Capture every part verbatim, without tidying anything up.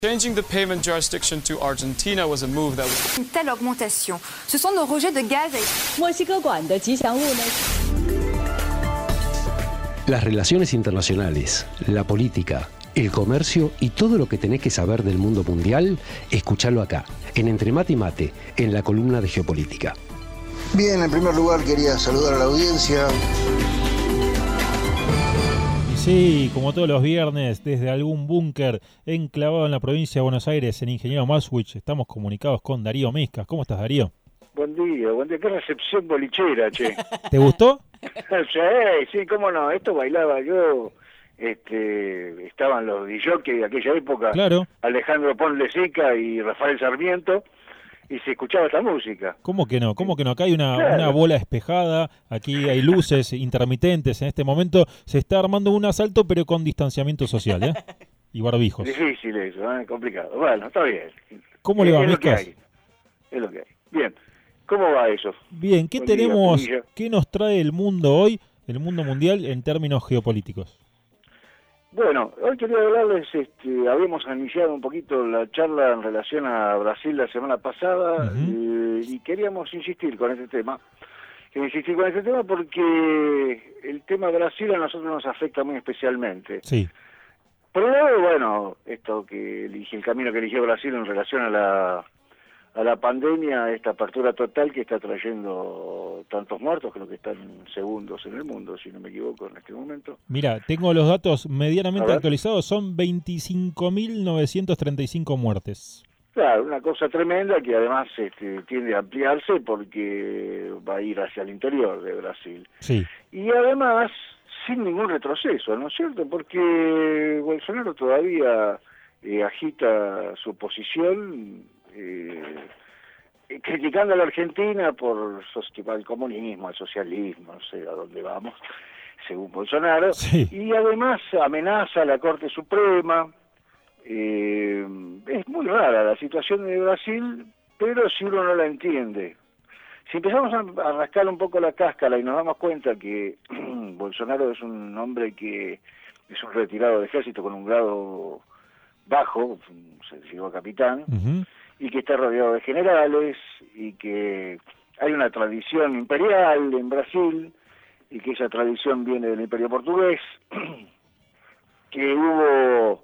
Changing the payment jurisdiction to Argentina was a move that was... Une telle augmentation, ce sont nos rejets de gaz. 墨西哥管的吉祥物呢？ Las relaciones internacionales, la política, el comercio y todo lo que tenés que saber del mundo mundial, escuchalo acá, en Entre Mate y Mate, en la columna de Geopolítica. Bien, en primer lugar quería saludar a la audiencia. Sí, como todos los viernes, desde algún búnker enclavado en la provincia de Buenos Aires, en Ingeniero Maswich, estamos comunicados con Darío Miscas. ¿Cómo estás, Darío? Buen día, buen día. Qué recepción bolichera, che. ¿Te gustó? Sí, sí, cómo no. Esto bailaba yo, este, estaban los D J de aquella época, claro. Alejandro Ponlecica y Rafael Sarmiento, y se escuchaba esta música. ¿Cómo que no? ¿Cómo que no? Acá hay una, claro. una bola despejada, aquí hay luces intermitentes. En este momento se está armando un asalto, pero con distanciamiento social, ¿eh? Y barbijos. Difícil eso, ¿eh? Complicado. Bueno, está bien. ¿Cómo le va, es Miscas? Lo que hay. Es lo que hay. Bien. ¿Cómo va eso? Bien, ¿qué Buen tenemos, día, qué nos trae el mundo hoy, el mundo mundial, en términos geopolíticos? Bueno, hoy quería hablarles, este, habíamos iniciado un poquito la charla en relación a Brasil la semana pasada, uh-huh. eh, y queríamos insistir con este tema. Quería insistir con este tema porque el tema Brasil a nosotros nos afecta muy especialmente. Sí. Por un lado, bueno, esto que elige, el camino que eligió Brasil en relación a la a la pandemia, esta apertura total que está trayendo tantos muertos, creo que están segundos en el mundo, si no me equivoco, en este momento. Mira, tengo los datos medianamente actualizados, son veinticinco mil novecientos treinta y cinco muertes. Claro, una cosa tremenda que además este, tiende a ampliarse porque va a ir hacia el interior de Brasil. Sí. Y además, sin ningún retroceso, ¿no es cierto? Porque Bolsonaro todavía eh, agita su posición, Eh, criticando a la Argentina por el comunismo, el socialismo, no sé a dónde vamos, según Bolsonaro, sí. Y además amenaza a la Corte Suprema. Eh, es muy rara la situación de Brasil, pero si uno no la entiende, si empezamos a, a rascar un poco la cáscara y nos damos cuenta que Bolsonaro es un hombre que es un retirado de ejército con un grado bajo, se llegó a capitán, uh-huh. y que está rodeado de generales, y que hay una tradición imperial en Brasil, y que esa tradición viene del Imperio Portugués, que hubo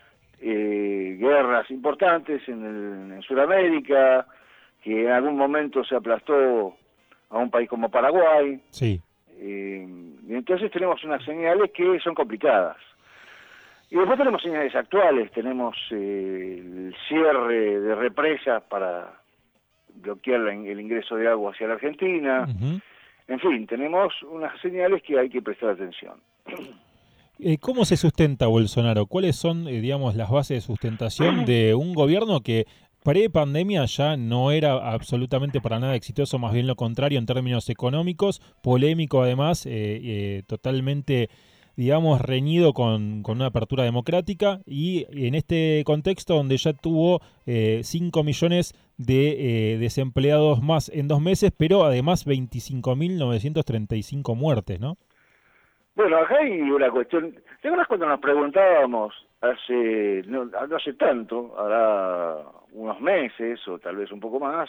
eh, guerras importantes en, el, en Sudamérica, que en algún momento se aplastó a un país como Paraguay. Sí. Eh, y entonces tenemos unas señales que son complicadas. Y después tenemos señales actuales, tenemos eh, el cierre de represas para bloquear la, el ingreso de agua hacia la Argentina. Uh-huh. En fin, tenemos unas señales que hay que prestar atención. Eh, ¿Cómo se sustenta Bolsonaro? ¿Cuáles son, eh, digamos, las bases de sustentación de un gobierno que pre-pandemia ya no era absolutamente para nada exitoso, más bien lo contrario en términos económicos, polémico además, eh, eh, totalmente, digamos, reñido con, con una apertura democrática, y en este contexto donde ya tuvo eh, cinco millones de eh, desempleados más en dos meses, pero además veinticinco mil novecientos treinta y cinco muertes, ¿no? Bueno, acá hay una cuestión. ¿Te acuerdas cuando nos preguntábamos hace, no, no hace tanto, hará unos meses o tal vez un poco más,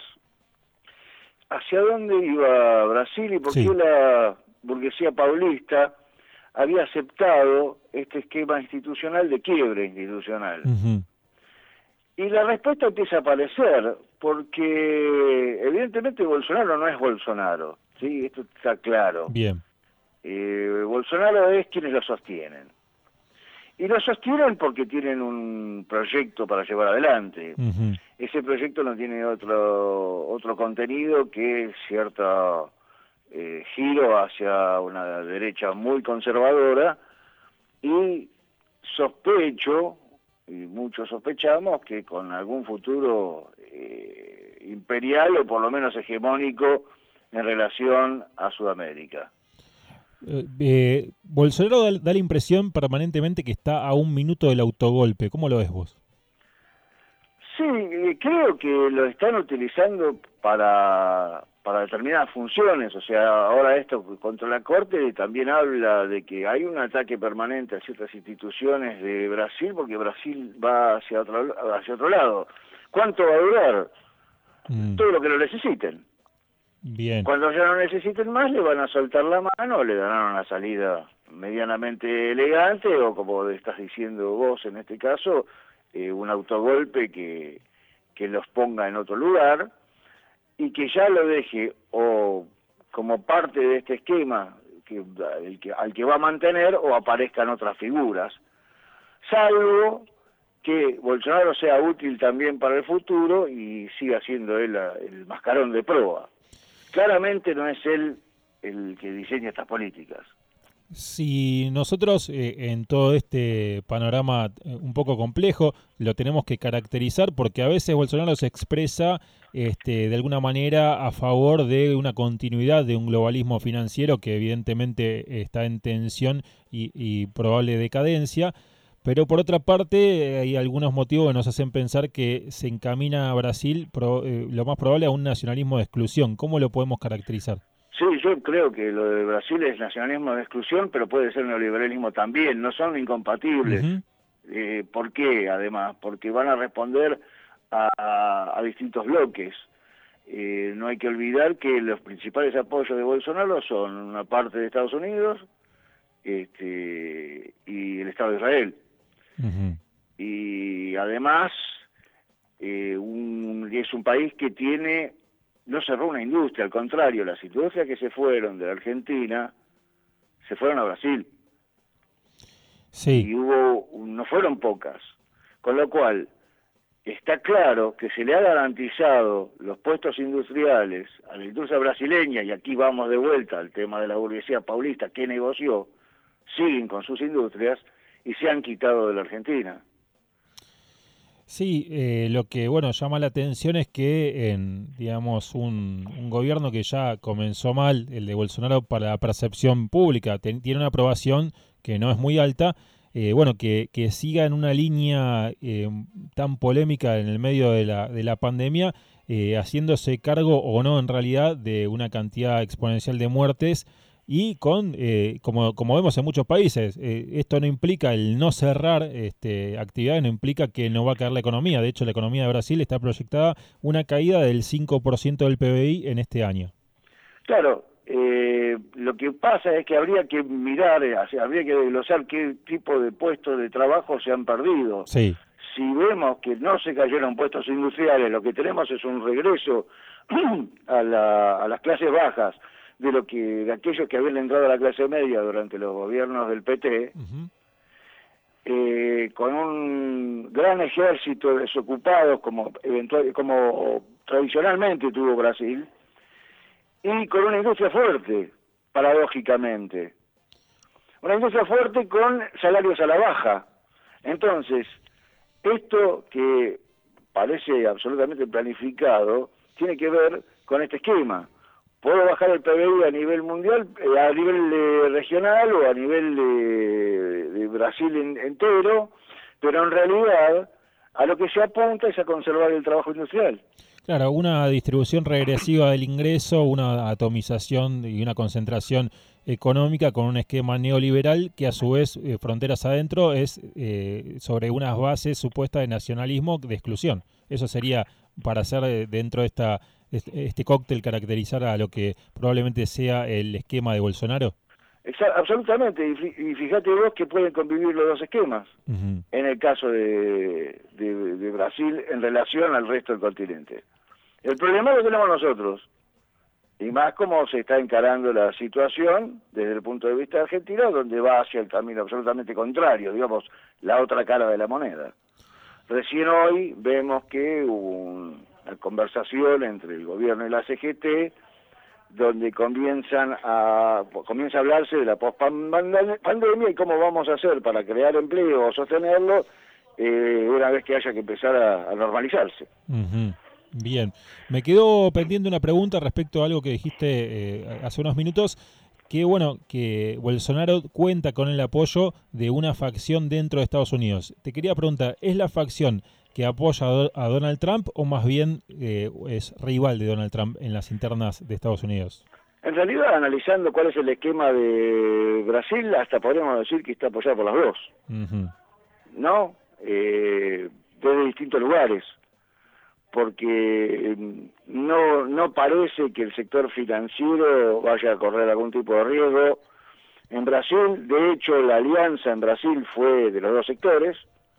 hacia dónde iba Brasil y por qué sí. la burguesía paulista había aceptado este esquema institucional de quiebre institucional? Uh-huh. Y la respuesta empieza a aparecer, porque evidentemente Bolsonaro no es Bolsonaro, ¿sí? Esto está claro. Bien. Eh, Bolsonaro es quienes lo sostienen. Y lo sostienen porque tienen un proyecto para llevar adelante. Uh-huh. Ese proyecto no tiene otro otro contenido que cierto eh, giro hacia una derecha muy conservadora, y sospecho, y muchos sospechamos, que con algún futuro eh, imperial o por lo menos hegemónico en relación a Sudamérica. Eh, eh, Bolsonaro da, da la impresión permanentemente que está a un minuto del autogolpe. ¿Cómo lo ves vos? Sí, creo que lo están utilizando para para determinadas funciones. O sea, ahora esto contra la Corte también habla de que hay un ataque permanente a ciertas instituciones de Brasil, porque Brasil va hacia otro, hacia otro lado. ¿Cuánto va a durar? Mm. Todo lo que lo necesiten. Bien. Cuando ya no necesiten más, le van a soltar la mano, le darán una salida medianamente elegante, o como estás diciendo vos en este caso, eh, un autogolpe que, que los ponga en otro lugar, y que ya lo deje o como parte de este esquema que, el que, al que va a mantener, o aparezcan otras figuras, salvo que Bolsonaro sea útil también para el futuro y siga siendo él el mascarón de proa. Claramente no es él el que diseña estas políticas. Si nosotros eh, en todo este panorama eh, un poco complejo lo tenemos que caracterizar, porque a veces Bolsonaro se expresa este, de alguna manera a favor de una continuidad de un globalismo financiero que evidentemente está en tensión y, y probable decadencia, pero por otra parte hay algunos motivos que nos hacen pensar que se encamina a Brasil pro, eh, lo más probable a un nacionalismo de exclusión. ¿Cómo lo podemos caracterizar? Sí, yo creo que lo de Brasil es nacionalismo de exclusión, pero puede ser neoliberalismo también, no son incompatibles. Uh-huh. eh, ¿Por qué, además? Porque van a responder a, a, a distintos bloques. Eh, no hay que olvidar que los principales apoyos de Bolsonaro son una parte de Estados Unidos este, y el Estado de Israel. Uh-huh. Y además eh, un, es un país que tiene... no cerró una industria, al contrario, las industrias que se fueron de la Argentina se fueron a Brasil. Sí. Y hubo, no fueron pocas. Con lo cual, está claro que se le ha garantizado los puestos industriales a la industria brasileña, y aquí vamos de vuelta al tema de la burguesía paulista que negoció, siguen con sus industrias y se han quitado de la Argentina. Sí, eh, lo que bueno llama la atención es que en digamos un, un gobierno que ya comenzó mal, el de Bolsonaro, para la percepción pública, ten, tiene una aprobación que no es muy alta, eh, bueno que, que siga en una línea eh, tan polémica en el medio de la, de la pandemia, eh, haciéndose cargo o no en realidad de una cantidad exponencial de muertes. Y con, eh, como, como vemos en muchos países, eh, esto no implica el no cerrar este, actividades, no implica que no va a caer la economía. De hecho, la economía de Brasil está proyectada una caída del cinco por ciento del P B I en este año. Claro, eh, lo que pasa es que habría que mirar, habría que desglosar qué tipo de puestos de trabajo se han perdido. Sí. Si vemos que no se cayeron puestos industriales, lo que tenemos es un regreso a, la, a las clases bajas, de lo que de aquellos que habían entrado a la clase media durante los gobiernos del P T, uh-huh. eh, con un gran ejército de desocupados como eventual, como tradicionalmente tuvo Brasil, y con una industria fuerte, paradójicamente. Una industria fuerte con salarios a la baja. Entonces, esto que parece absolutamente planificado, tiene que ver con este esquema. Puedo bajar el P B I a nivel mundial, eh, a nivel eh, regional o a nivel de, de Brasil en, entero, pero en realidad a lo que se apunta es a conservar el trabajo industrial. Claro, una distribución regresiva del ingreso, una atomización y una concentración económica con un esquema neoliberal que a su vez, eh, fronteras adentro, es eh, sobre unas bases supuestas de nacionalismo, de exclusión. Eso sería para hacer eh, dentro de esta este cóctel caracterizar a lo que probablemente sea el esquema de Bolsonaro. Exact, absolutamente, y fíjate vos que pueden convivir los dos esquemas, uh-huh. en el caso de, de, de Brasil en relación al resto del continente. El problema lo tenemos nosotros, y más como se está encarando la situación desde el punto de vista argentino, donde va hacia el camino absolutamente contrario, digamos, la otra cara de la moneda. Recién hoy vemos que hubo un la conversación entre el gobierno y la C G T, donde comienzan a comienza a hablarse de la post-pandemia y cómo vamos a hacer para crear empleo o sostenerlo eh, una vez que haya que empezar a, a normalizarse. Uh-huh. Bien, me quedó pendiente una pregunta respecto a algo que dijiste eh, hace unos minutos, que bueno, que Bolsonaro cuenta con el apoyo de una facción dentro de Estados Unidos. Te quería preguntar, ¿es la facción que apoya a, Do- a Donald Trump o más bien eh, es rival de Donald Trump en las internas de Estados Unidos? En realidad, analizando cuál es el esquema de Brasil, hasta podríamos decir que está apoyado por las dos, Uh-huh. ¿no? Eh, desde distintos lugares, porque no, no parece que el sector financiero vaya a correr algún tipo de riesgo. En Brasil, de hecho, la alianza en Brasil fue de los dos sectores,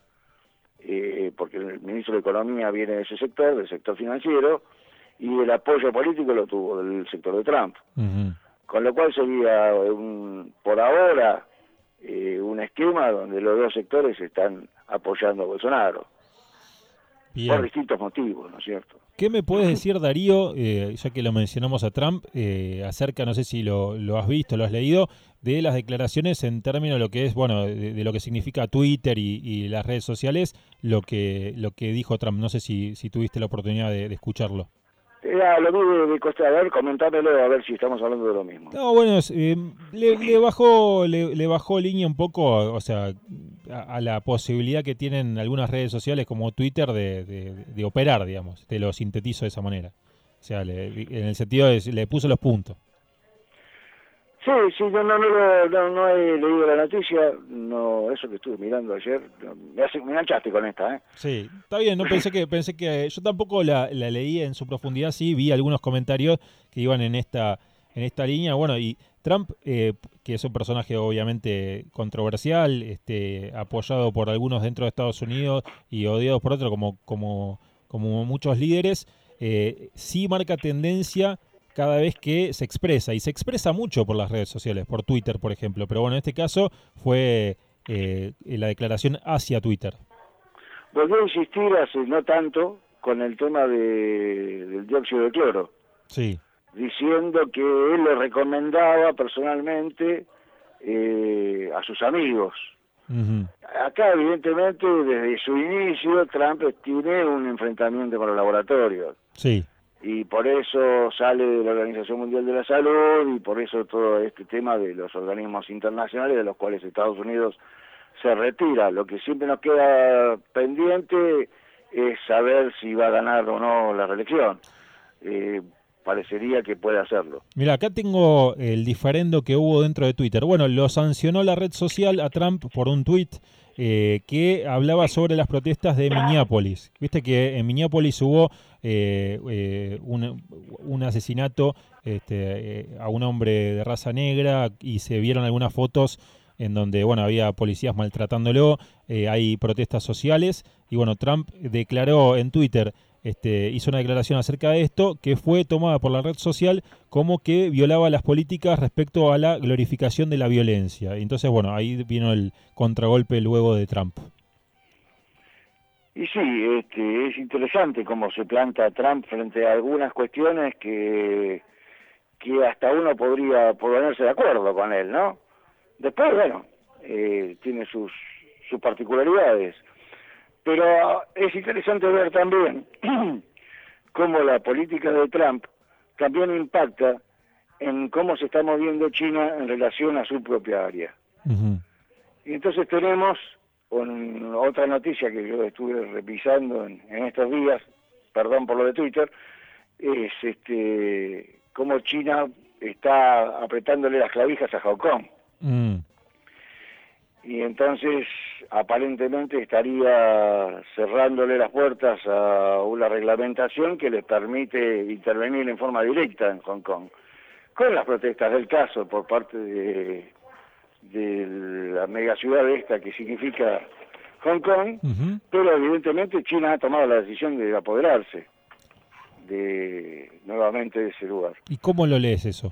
eh, porque el ministro de Economía viene de ese sector, del sector financiero, y el apoyo político lo tuvo del sector de Trump. Uh-huh. Con lo cual sería, un, por ahora, eh, un esquema donde los dos sectores están apoyando a Bolsonaro. Bien. Por distintos motivos, ¿no es cierto? ¿Qué me puedes decir, Darío, eh, ya que lo mencionamos a Trump, eh, acerca, no sé si lo, lo has visto, lo has leído, de las declaraciones en términos de lo que es, bueno, de, de lo que significa Twitter y, y las redes sociales, lo que lo que dijo Trump? No sé si, si tuviste la oportunidad de, de escucharlo. Era lo vi de, de Costa, a ver, comentámelo a ver si estamos hablando de lo mismo. No, bueno, eh, le, le bajó le, le bajó línea un poco, o sea, a, a la posibilidad que tienen algunas redes sociales como Twitter de, de, de operar, digamos. Te lo sintetizo de esa manera. O sea, le, en el sentido de le puso los puntos. Sí, sí, no, no, no, no, no he leído la noticia, no, eso que estuve mirando ayer, no, me, hace, me enganchaste con esta, ¿eh? Sí, está bien, no pensé que pensé que yo tampoco la, la leí en su profundidad, sí vi algunos comentarios que iban en esta en esta línea, bueno, y Trump, eh, que es un personaje obviamente controversial, este, apoyado por algunos dentro de Estados Unidos y odiado por otros como como como muchos líderes, eh, sí marca tendencia cada vez que se expresa, y se expresa mucho por las redes sociales, por Twitter, por ejemplo, pero bueno, en este caso fue eh, la declaración hacia Twitter. Volvió a insistir hace no tanto con el tema de, del dióxido de cloro, Sí. diciendo que él le recomendaba personalmente eh, a sus amigos. Uh-huh. Acá, evidentemente, desde su inicio, Trump tiene un enfrentamiento con los laboratorios. Sí. Y por eso sale de la Organización Mundial de la Salud y por eso todo este tema de los organismos internacionales de los cuales Estados Unidos se retira. Lo que siempre nos queda pendiente es saber si va a ganar o no la reelección. Eh, parecería que puede hacerlo. Mira, acá tengo el diferendo que hubo dentro de Twitter. Bueno, lo sancionó la red social a Trump por un tuit eh, que hablaba sobre las protestas de Minneapolis. Viste que en Minneapolis hubo eh, eh, un, un asesinato este, eh, a un hombre de raza negra y se vieron algunas fotos en donde, bueno, había policías maltratándolo, eh, hay protestas sociales y, bueno, Trump declaró en Twitter, este, hizo una declaración acerca de esto que fue tomada por la red social como que violaba las políticas respecto a la glorificación de la violencia. Entonces, bueno, ahí vino el contragolpe luego de Trump. Y sí, este, es interesante cómo se planta Trump frente a algunas cuestiones que, que hasta uno podría ponerse de acuerdo con él, ¿no? Después, bueno, eh, tiene sus, sus particularidades. Pero es interesante ver también cómo la política de Trump también impacta en cómo se está moviendo China en relación a su propia área. Uh-huh. Y entonces tenemos un, otra noticia que yo estuve revisando en, en estos días, perdón por lo de Twitter, es este cómo China está apretándole las clavijas a Hong Kong. Mm. Y entonces aparentemente estaría cerrándole las puertas a una reglamentación que les permite intervenir en forma directa en Hong Kong, con las protestas del caso por parte de, de la megaciudad esta que significa Hong Kong, Uh-huh. pero evidentemente China ha tomado la decisión de apoderarse de nuevamente de ese lugar. ¿Y cómo lo lees eso?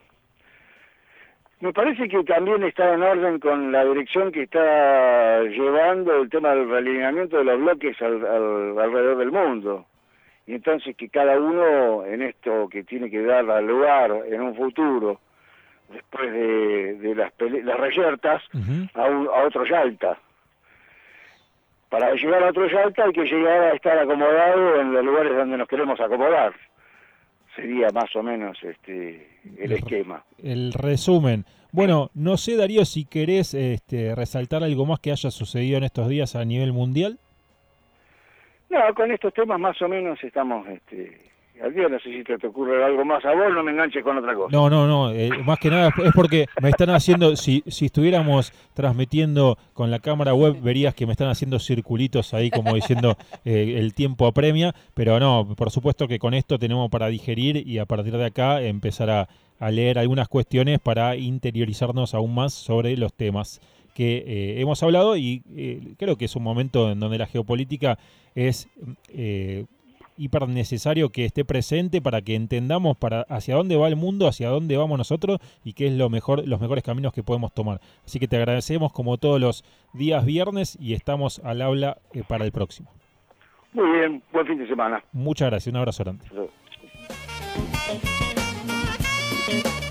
Me parece que también está en orden con la dirección que está llevando el tema del realineamiento de los bloques al, al, alrededor del mundo. Y entonces que cada uno en esto que tiene que dar lugar en un futuro, después de, de las, pele las reyertas, Uh-huh. a, un, a otro Yalta. Para llegar a otro Yalta hay que llegar a estar acomodado en los lugares donde nos queremos acomodar. Sería más o menos este el, el esquema. El resumen. Bueno, no sé, Darío, si querés este, resaltar algo más que haya sucedido en estos días a nivel mundial. No, con estos temas más o menos estamos este, al día. No sé si te, te ocurre algo más a vos, no me enganches con otra cosa. No, no, no, eh, más que nada es porque me están haciendo, si, si estuviéramos transmitiendo con la cámara web, verías que me están haciendo circulitos ahí como diciendo eh, el tiempo apremia, pero no, por supuesto que con esto tenemos para digerir y a partir de acá empezar a, a leer algunas cuestiones para interiorizarnos aún más sobre los temas que eh, hemos hablado y eh, creo que es un momento en donde la geopolítica es eh, hiper necesario que esté presente para que entendamos para hacia dónde va el mundo, hacia dónde vamos nosotros y qué es lo mejor, los mejores caminos que podemos tomar. Así que te agradecemos como todos los días viernes y estamos al habla eh, para el próximo. Muy bien, buen fin de semana. Muchas gracias, un abrazo grande. Sí.